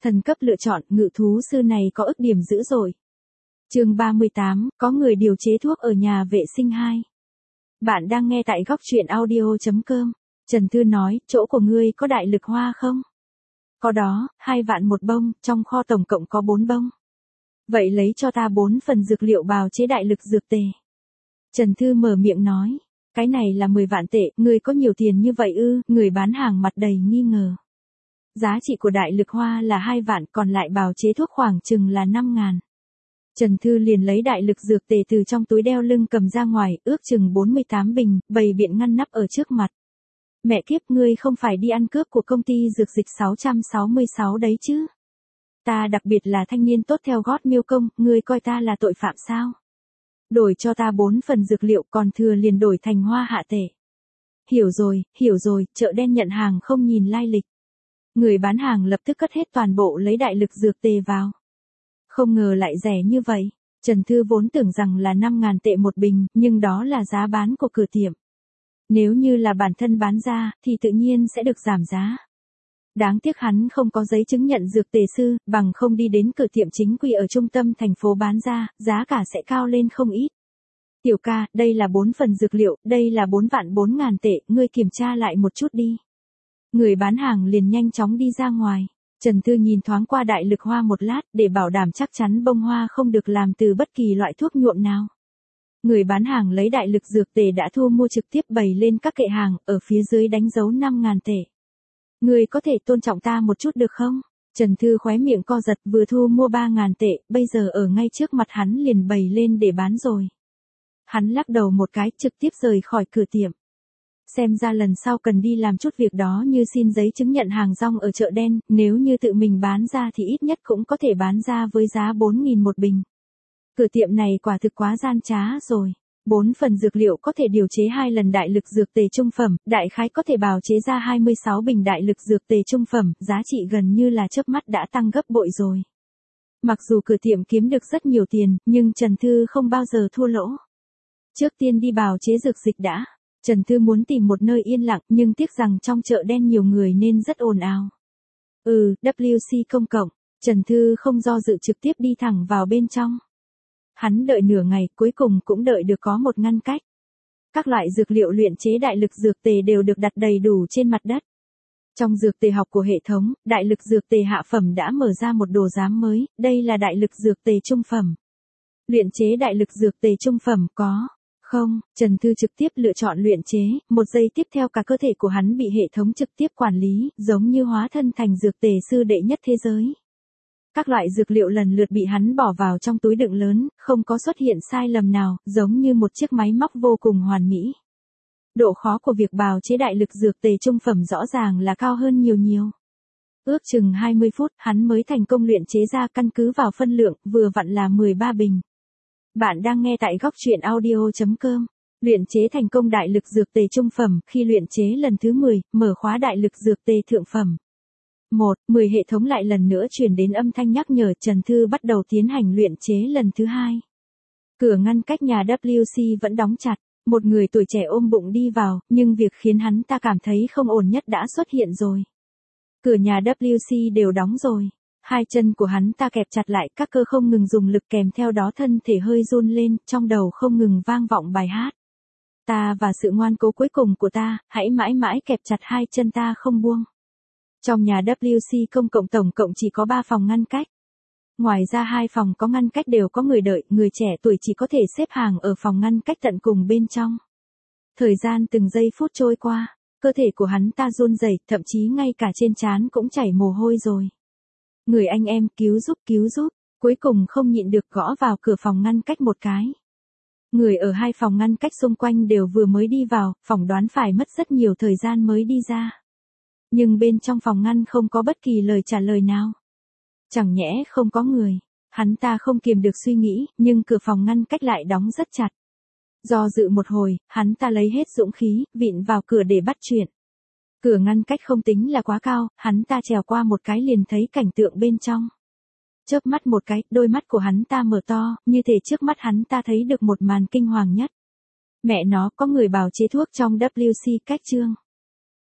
Thần cấp lựa chọn, ngự thú sư này có ức điểm dữ dội. Chương 38, có người điều chế thuốc ở nhà vệ sinh 2. Bạn đang nghe tại góc truyện audio.com. Trần Thư nói, chỗ của ngươi có đại lực hoa không? Có đó, 2 vạn một bông, trong kho tổng cộng có 4 bông. Vậy lấy cho ta 4 phần dược liệu bào chế đại lực dược tề. Trần Thư mở miệng nói, cái này là 10 vạn tệ, ngươi có nhiều tiền như vậy ư? Người bán hàng mặt đầy nghi ngờ. Giá trị của đại lực hoa là 2 vạn, còn lại bào chế thuốc khoảng chừng là 5.000. Trần Thư liền lấy đại lực dược tề từ trong túi đeo lưng cầm ra ngoài, ước chừng 48 bình, bày biện ngăn nắp ở trước mặt. Mẹ kiếp, ngươi không phải đi ăn cướp của công ty dược dịch 666 đấy chứ? Ta đặc biệt là thanh niên tốt theo gót miêu công, ngươi coi ta là tội phạm sao? Đổi cho ta 4 phần dược liệu, còn thừa liền đổi thành hoa hạ tệ. Hiểu rồi, chợ đen nhận hàng không nhìn lai lịch. Người bán hàng lập tức cất hết toàn bộ lấy đại lực dược tề vào. Không ngờ lại rẻ như vậy. Trần Thư vốn tưởng rằng là 5.000 tệ một bình, nhưng đó là giá bán của cửa tiệm. Nếu như là bản thân bán ra, thì tự nhiên sẽ được giảm giá. Đáng tiếc hắn không có giấy chứng nhận dược tề sư, bằng không đi đến cửa tiệm chính quy ở trung tâm thành phố bán ra, giá cả sẽ cao lên không ít. Tiểu ca, đây là 4 phần dược liệu, đây là 4 vạn 4.000 tệ, ngươi kiểm tra lại một chút đi. Người bán hàng liền nhanh chóng đi ra ngoài. Trần Thư nhìn thoáng qua đại lực hoa một lát, để bảo đảm chắc chắn bông hoa không được làm từ bất kỳ loại thuốc nhuộm nào. Người bán hàng lấy đại lực dược tề đã thu mua trực tiếp bày lên các kệ hàng, ở phía dưới đánh dấu 5.000 tệ. Ngươi có thể tôn trọng ta một chút được không? Trần Thư khóe miệng co giật, vừa thu mua 3.000 tệ, bây giờ ở ngay trước mặt hắn liền bày lên để bán rồi. Hắn lắc đầu một cái, trực tiếp rời khỏi cửa tiệm. Xem ra lần sau cần đi làm chút việc đó như xin giấy chứng nhận hàng rong ở chợ đen, nếu như tự mình bán ra thì ít nhất cũng có thể bán ra với giá 4.000 một bình. Cửa tiệm này quả thực quá gian trá rồi. 4 phần dược liệu có thể điều chế 2 lần đại lực dược tề trung phẩm, đại khái có thể bào chế ra 26 bình đại lực dược tề trung phẩm, giá trị gần như là chớp mắt đã tăng gấp bội rồi. Mặc dù cửa tiệm kiếm được rất nhiều tiền, nhưng Trần Thư không bao giờ thua lỗ. Trước tiên đi bào chế dược dịch đã. Trần Thư muốn tìm một nơi yên lặng, nhưng tiếc rằng trong chợ đen nhiều người nên rất ồn ào. WC công cộng. Trần Thư không do dự trực tiếp đi thẳng vào bên trong. Hắn đợi nửa ngày, cuối cùng cũng đợi được có một ngăn cách. Các loại dược liệu luyện chế đại lực dược tề đều được đặt đầy đủ trên mặt đất. Trong dược tề học của hệ thống, đại lực dược tề hạ phẩm đã mở ra một đồ giám mới, đây là đại lực dược tề trung phẩm. Luyện chế đại lực dược tề trung phẩm có. Không, Trần Thư trực tiếp lựa chọn luyện chế, một giây tiếp theo cả cơ thể của hắn bị hệ thống trực tiếp quản lý, giống như hóa thân thành dược tề sư đệ nhất thế giới. Các loại dược liệu lần lượt bị hắn bỏ vào trong túi đựng lớn, không có xuất hiện sai lầm nào, giống như một chiếc máy móc vô cùng hoàn mỹ. Độ khó của việc bào chế đại lực dược tề trung phẩm rõ ràng là cao hơn nhiều. Ước chừng 20 phút, hắn mới thành công luyện chế ra, căn cứ vào phân lượng, vừa vặn là 13 bình. Bạn đang nghe tại góc truyện audio.com. Luyện chế thành công đại lực dược tề trung phẩm, khi luyện chế lần thứ 10, mở khóa đại lực dược tề thượng phẩm. 10 hệ thống lại lần nữa truyền đến âm thanh nhắc nhở. Trần Thư bắt đầu tiến hành luyện chế lần thứ 2. Cửa ngăn cách nhà WC vẫn đóng chặt. Một người tuổi trẻ ôm bụng đi vào, nhưng việc khiến hắn ta cảm thấy không ổn nhất đã xuất hiện rồi. Cửa nhà WC đều đóng rồi. 2 chân của hắn ta kẹp chặt lại, các cơ không ngừng dùng lực, kèm theo đó thân thể hơi run lên, trong đầu không ngừng vang vọng bài hát. Ta và sự ngoan cố cuối cùng của ta, hãy mãi mãi kẹp chặt 2 chân ta không buông. Trong nhà WC công cộng tổng cộng chỉ có 3 phòng ngăn cách. Ngoài ra 2 phòng có ngăn cách đều có người đợi, người trẻ tuổi chỉ có thể xếp hàng ở phòng ngăn cách tận cùng bên trong. Thời gian từng giây phút trôi qua, cơ thể của hắn ta run rẩy, thậm chí ngay cả trên trán cũng chảy mồ hôi rồi. Người anh em, cứu giúp, cuối cùng không nhịn được gõ vào cửa phòng ngăn cách một cái. Người ở 2 phòng ngăn cách xung quanh đều vừa mới đi vào, phỏng đoán phải mất rất nhiều thời gian mới đi ra. Nhưng bên trong phòng ngăn không có bất kỳ lời trả lời nào. Chẳng nhẽ không có người. Hắn ta không kiềm được suy nghĩ, nhưng cửa phòng ngăn cách lại đóng rất chặt. Do dự một hồi, hắn ta lấy hết dũng khí, vịn vào cửa để bắt chuyện. Cửa ngăn cách không tính là quá cao, hắn ta trèo qua một cái liền thấy cảnh tượng bên trong. Chớp mắt một cái, đôi mắt của hắn ta mở to, như thể trước mắt hắn ta thấy được một màn kinh hoàng nhất. Mẹ nó, có người bào chế thuốc trong WC cách chương.